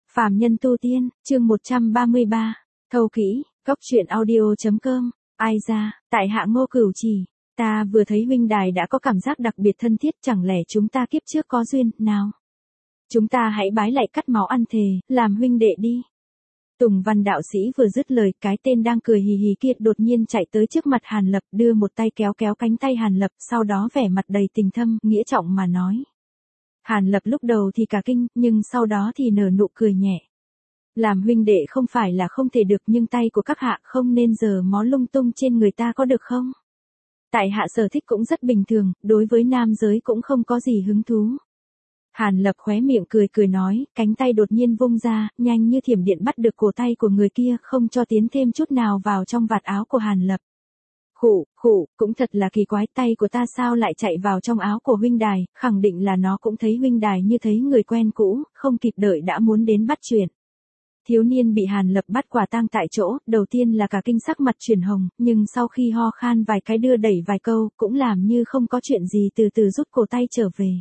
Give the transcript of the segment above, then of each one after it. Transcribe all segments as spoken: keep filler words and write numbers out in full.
Phàm nhân tu tiên, chương một trăm ba mươi ba, thâu kỹ, cốc truyện audio.com, ai ra, tại hạ Ngô Cửu Trì, ta vừa thấy huynh đài đã có cảm giác đặc biệt thân thiết, chẳng lẽ chúng ta kiếp trước có duyên, nào? Chúng ta hãy bái lại cắt máu ăn thề, làm huynh đệ đi. Tùng Văn đạo sĩ vừa dứt lời, cái tên đang cười hì hì kia đột nhiên chạy tới trước mặt Hàn Lập, đưa một tay kéo kéo cánh tay Hàn Lập, sau đó vẻ mặt đầy tình thâm, nghĩa trọng mà nói. Hàn Lập lúc đầu thì cả kinh, nhưng sau đó thì nở nụ cười nhẹ. Làm huynh đệ không phải là không thể được, nhưng tay của các hạ không nên giở mó lung tung trên người ta có được không? Tại hạ sở thích cũng rất bình thường, đối với nam giới cũng không có gì hứng thú. Hàn Lập khóe miệng cười cười nói, cánh tay đột nhiên vung ra, nhanh như thiểm điện bắt được cổ tay của người kia, không cho tiến thêm chút nào vào trong vạt áo của Hàn Lập. Khụ, khụ, cũng thật là kỳ quái, tay của ta sao lại chạy vào trong áo của huynh đài, khẳng định là nó cũng thấy huynh đài như thấy người quen cũ, không kịp đợi đã muốn đến bắt chuyện. Thiếu niên bị Hàn Lập bắt quả tang tại chỗ, đầu tiên là cả kinh sắc mặt chuyển hồng, nhưng sau khi ho khan vài cái đưa đẩy vài câu, cũng làm như không có chuyện gì, từ từ rút cổ tay trở về.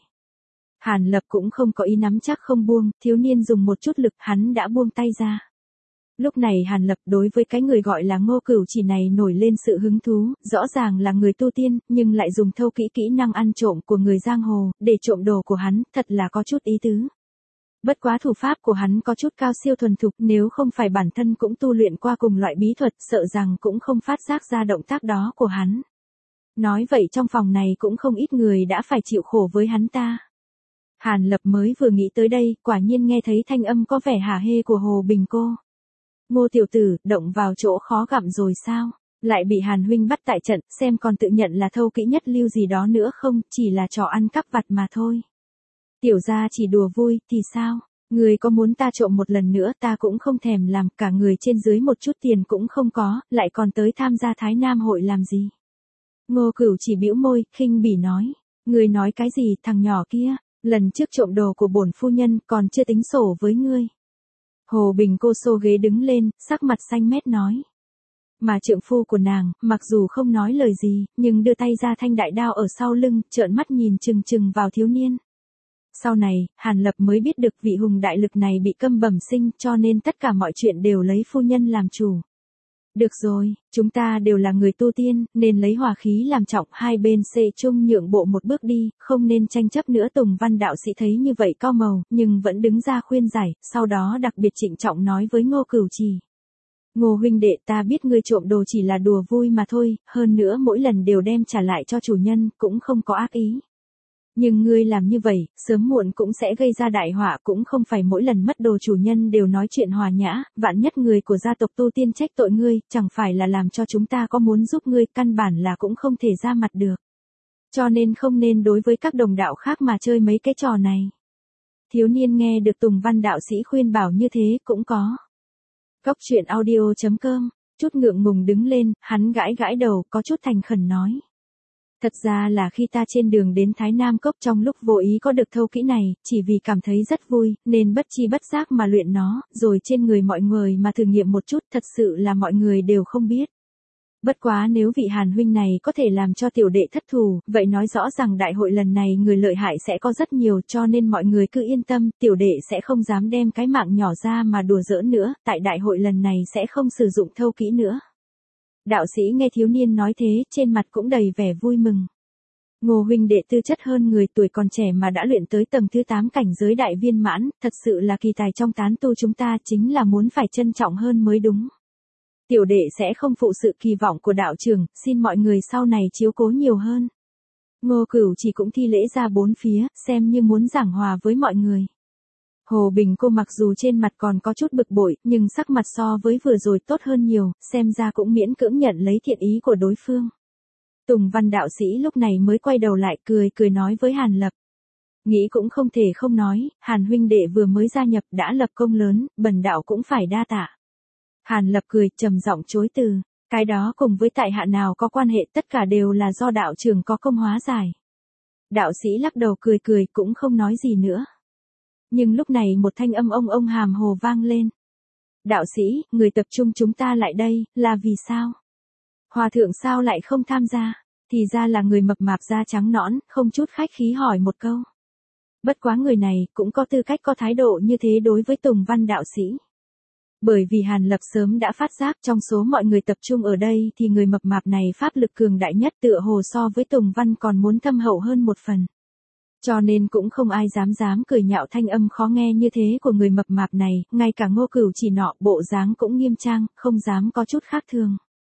Hàn Lập cũng không có ý nắm chắc không buông, thiếu niên dùng một chút lực, hắn đã buông tay ra. Lúc này Hàn Lập đối với cái người gọi là Ngô Cửu Trì này nổi lên sự hứng thú, rõ ràng là người tu tiên, nhưng lại dùng thâu kỹ kỹ năng ăn trộm của người giang hồ, để trộm đồ của hắn, thật là có chút ý tứ. Bất quá thủ pháp của hắn có chút cao siêu thuần thục, nếu không phải bản thân cũng tu luyện qua cùng loại bí thuật, sợ rằng cũng không phát giác ra động tác đó của hắn. Nói vậy trong phòng này cũng không ít người đã phải chịu khổ với hắn ta. Hàn Lập mới vừa nghĩ tới đây, quả nhiên nghe thấy thanh âm có vẻ hả hê của Hồ Bình cô. Ngô tiểu tử, động vào chỗ khó gặm rồi sao? Lại bị Hàn huynh bắt tại trận, xem còn tự nhận là thâu kỹ nhất lưu gì đó nữa không, chỉ là trò ăn cắp vặt mà thôi. Tiểu gia chỉ đùa vui, thì sao? Người có muốn ta trộm một lần nữa ta cũng không thèm làm, cả người trên dưới một chút tiền cũng không có, lại còn tới tham gia Thái Nam hội làm gì? Ngô Cửu chỉ bĩu môi, khinh bỉ nói. Người nói cái gì, thằng nhỏ kia? Lần trước trộm đồ của bổn phu nhân còn chưa tính sổ với ngươi. Hồ Bình cô xô ghế đứng lên, sắc mặt xanh mét nói. Mà trượng phu của nàng, mặc dù không nói lời gì, nhưng đưa tay ra thanh đại đao ở sau lưng, trợn mắt nhìn chừng chừng vào thiếu niên. Sau này, Hàn Lập mới biết được vị hùng đại lực này bị câm bẩm sinh, cho nên tất cả mọi chuyện đều lấy phu nhân làm chủ. Được rồi, chúng ta đều là người tu tiên, nên lấy hòa khí làm trọng, hai bên xê chung nhượng bộ một bước đi, không nên tranh chấp nữa. Tùng Văn đạo sĩ thấy như vậy cau màu, nhưng vẫn đứng ra khuyên giải, sau đó đặc biệt trịnh trọng nói với Ngô Cửu Trì. Ngô huynh đệ, ta biết ngươi trộm đồ chỉ là đùa vui mà thôi, hơn nữa mỗi lần đều đem trả lại cho chủ nhân, cũng không có ác ý. Nhưng ngươi làm như vậy, sớm muộn cũng sẽ gây ra đại họa, cũng không phải mỗi lần mất đồ chủ nhân đều nói chuyện hòa nhã, vạn nhất người của gia tộc tu tiên trách tội ngươi, chẳng phải là làm cho chúng ta có muốn giúp ngươi, căn bản là cũng không thể ra mặt được. Cho nên không nên đối với các đồng đạo khác mà chơi mấy cái trò này. Thiếu niên nghe được Tùng Văn đạo sĩ khuyên bảo như thế cũng có. Cốc truyện audio.com, chút ngượng ngùng đứng lên, hắn gãi gãi đầu, có chút thành khẩn nói. Thật ra là khi ta trên đường đến Thái Nam Cốc trong lúc vô ý có được thâu kỹ này, chỉ vì cảm thấy rất vui, nên bất chi bất giác mà luyện nó, rồi trên người mọi người mà thử nghiệm một chút, thật sự là mọi người đều không biết. Bất quá nếu vị Hàn huynh này có thể làm cho tiểu đệ thất thù, vậy nói rõ rằng đại hội lần này người lợi hại sẽ có rất nhiều, cho nên mọi người cứ yên tâm, tiểu đệ sẽ không dám đem cái mạng nhỏ ra mà đùa giỡn nữa, tại đại hội lần này sẽ không sử dụng thâu kỹ nữa. Đạo sĩ nghe thiếu niên nói thế, trên mặt cũng đầy vẻ vui mừng. Ngô huynh đệ tư chất hơn người, tuổi còn trẻ mà đã luyện tới tầng thứ tám cảnh giới đại viên mãn, thật sự là kỳ tài trong tán tu chúng ta, chính là muốn phải trân trọng hơn mới đúng. Tiểu đệ sẽ không phụ sự kỳ vọng của đạo trưởng, xin mọi người sau này chiếu cố nhiều hơn. Ngô Cửu chỉ cũng thi lễ ra bốn phía, xem như muốn giảng hòa với mọi người. Hồ Bình cô mặc dù trên mặt còn có chút bực bội, nhưng sắc mặt so với vừa rồi tốt hơn nhiều, xem ra cũng miễn cưỡng nhận lấy thiện ý của đối phương. Tùng Văn đạo sĩ lúc này mới quay đầu lại, cười cười nói với Hàn Lập. Nghĩ cũng không thể không nói, Hàn huynh đệ vừa mới gia nhập đã lập công lớn, bần đạo cũng phải đa tạ. Hàn Lập cười, trầm giọng chối từ, cái đó cùng với tại hạ nào có quan hệ, tất cả đều là do đạo trưởng có công hóa giải. Đạo sĩ lắc đầu cười cười, cũng không nói gì nữa. Nhưng lúc này một thanh âm ông ông hàm hồ vang lên. Đạo sĩ, người tập trung chúng ta lại đây, là vì sao? Hòa thượng sao lại không tham gia? Thì ra là người mập mạp da trắng nõn, không chút khách khí hỏi một câu. Bất quá người này cũng có tư cách có thái độ như thế đối với Tùng Văn đạo sĩ. Bởi vì Hàn Lập sớm đã phát giác trong số mọi người tập trung ở đây thì người mập mạp này pháp lực cường đại nhất, tựa hồ so với Tùng Văn còn muốn thâm hậu hơn một phần. Cho nên cũng không ai dám dám cười nhạo thanh âm khó nghe như thế của người mập mạp này, ngay cả Ngô Cửu Chỉ nọ bộ dáng cũng nghiêm trang, không dám có chút khác thường.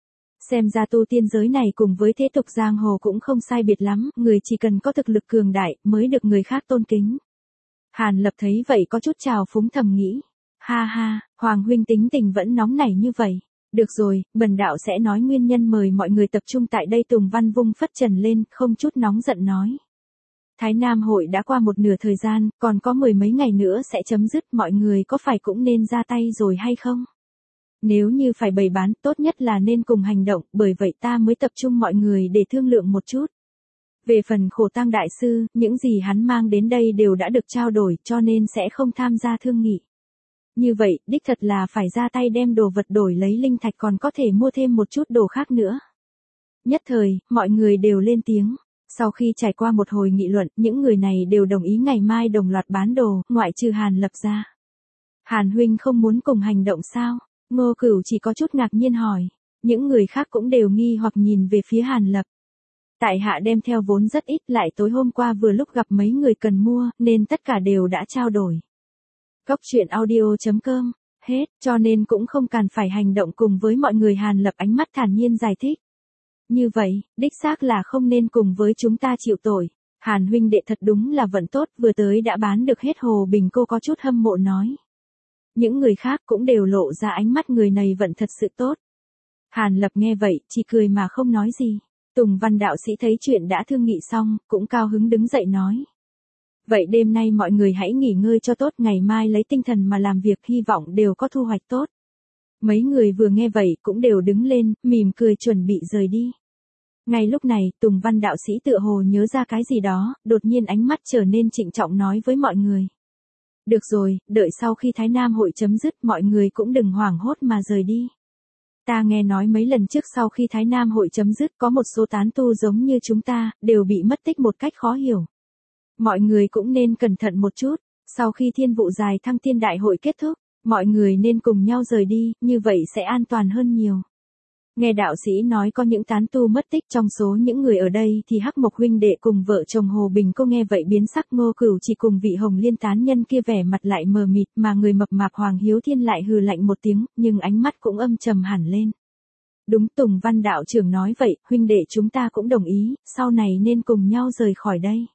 Xem ra tu tiên giới này cùng với thế tục giang hồ cũng không sai biệt lắm, người chỉ cần có thực lực cường đại mới được người khác tôn kính. Hàn Lập thấy vậy có chút trào phúng thầm nghĩ. Ha ha, Hoàng huynh tính tình vẫn nóng nảy như vậy. Được rồi, bần đạo sẽ nói nguyên nhân mời mọi người tập trung tại đây. Tùng Văn vung phất trần lên, không chút nóng giận nói. Thái Nam hội đã qua một nửa thời gian, còn có mười mấy ngày nữa sẽ chấm dứt, mọi người có phải cũng nên ra tay rồi hay không? Nếu như phải bày bán, tốt nhất là nên cùng hành động, bởi vậy ta mới tập trung mọi người để thương lượng một chút. Về phần Khổ Tang đại sư, những gì hắn mang đến đây đều đã được trao đổi, cho nên sẽ không tham gia thương nghị. Như vậy, đích thật là phải ra tay đem đồ vật đổi lấy linh thạch, còn có thể mua thêm một chút đồ khác nữa. Nhất thời, mọi người đều lên tiếng. Sau khi trải qua một hồi nghị luận, những người này đều đồng ý ngày mai đồng loạt bán đồ, ngoại trừ Hàn Lập ra. Hàn huynh không muốn cùng hành động sao? Ngô Cửu chỉ có chút ngạc nhiên hỏi. Những người khác cũng đều nghi hoặc nhìn về phía Hàn Lập. Tại hạ đem theo vốn rất ít, lại tối hôm qua vừa lúc gặp mấy người cần mua, nên tất cả đều đã trao đổi. Cốc truyện audio chấm com, hết, cho nên cũng không cần phải hành động cùng với mọi người. Hàn Lập ánh mắt thản nhiên giải thích. Như vậy, đích xác là không nên cùng với chúng ta chịu tội. Hàn huynh đệ thật đúng là vận tốt, vừa tới đã bán được hết Hồ Bình. Cô có chút hâm mộ nói. Những người khác cũng đều lộ ra ánh mắt người này vận thật sự tốt. Hàn Lập nghe vậy, chỉ cười mà không nói gì. Tùng Văn đạo sĩ thấy chuyện đã thương nghị xong, cũng cao hứng đứng dậy nói. Vậy đêm nay mọi người hãy nghỉ ngơi cho tốt, ngày mai lấy tinh thần mà làm việc, hy vọng đều có thu hoạch tốt. Mấy người vừa nghe vậy cũng đều đứng lên, mỉm cười chuẩn bị rời đi. Ngay lúc này, Tùng Văn đạo sĩ tựa hồ nhớ ra cái gì đó, đột nhiên ánh mắt trở nên trịnh trọng nói với mọi người. Được rồi, đợi sau khi Thái Nam hội chấm dứt, mọi người cũng đừng hoảng hốt mà rời đi. Ta nghe nói mấy lần trước sau khi Thái Nam hội chấm dứt có một số tán tu giống như chúng ta, đều bị mất tích một cách khó hiểu. Mọi người cũng nên cẩn thận một chút, sau khi thiên vụ dài thăng thiên đại hội kết thúc, mọi người nên cùng nhau rời đi, như vậy sẽ an toàn hơn nhiều. Nghe đạo sĩ nói có những tán tu mất tích trong số những người ở đây thì Hắc Mộc huynh đệ cùng vợ chồng Hồ Bình Cô nghe vậy biến sắc. Ngô Cửu chỉ cùng vị Hồng Liên tán nhân kia vẻ mặt lại mờ mịt, mà người mập mạp Hoàng Hiếu Thiên lại hừ lạnh một tiếng, nhưng ánh mắt cũng âm trầm hẳn lên. Đúng, Tùng Văn đạo trưởng nói vậy, huynh đệ chúng ta cũng đồng ý, sau này nên cùng nhau rời khỏi đây.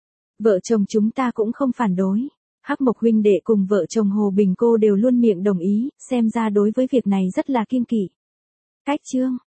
Vợ chồng chúng ta cũng không phản đối. Hắc Mộc huynh đệ cùng vợ chồng Hồ Bình Cô đều luôn miệng đồng ý, xem ra đối với việc này rất là kiêng kỵ. Cách chương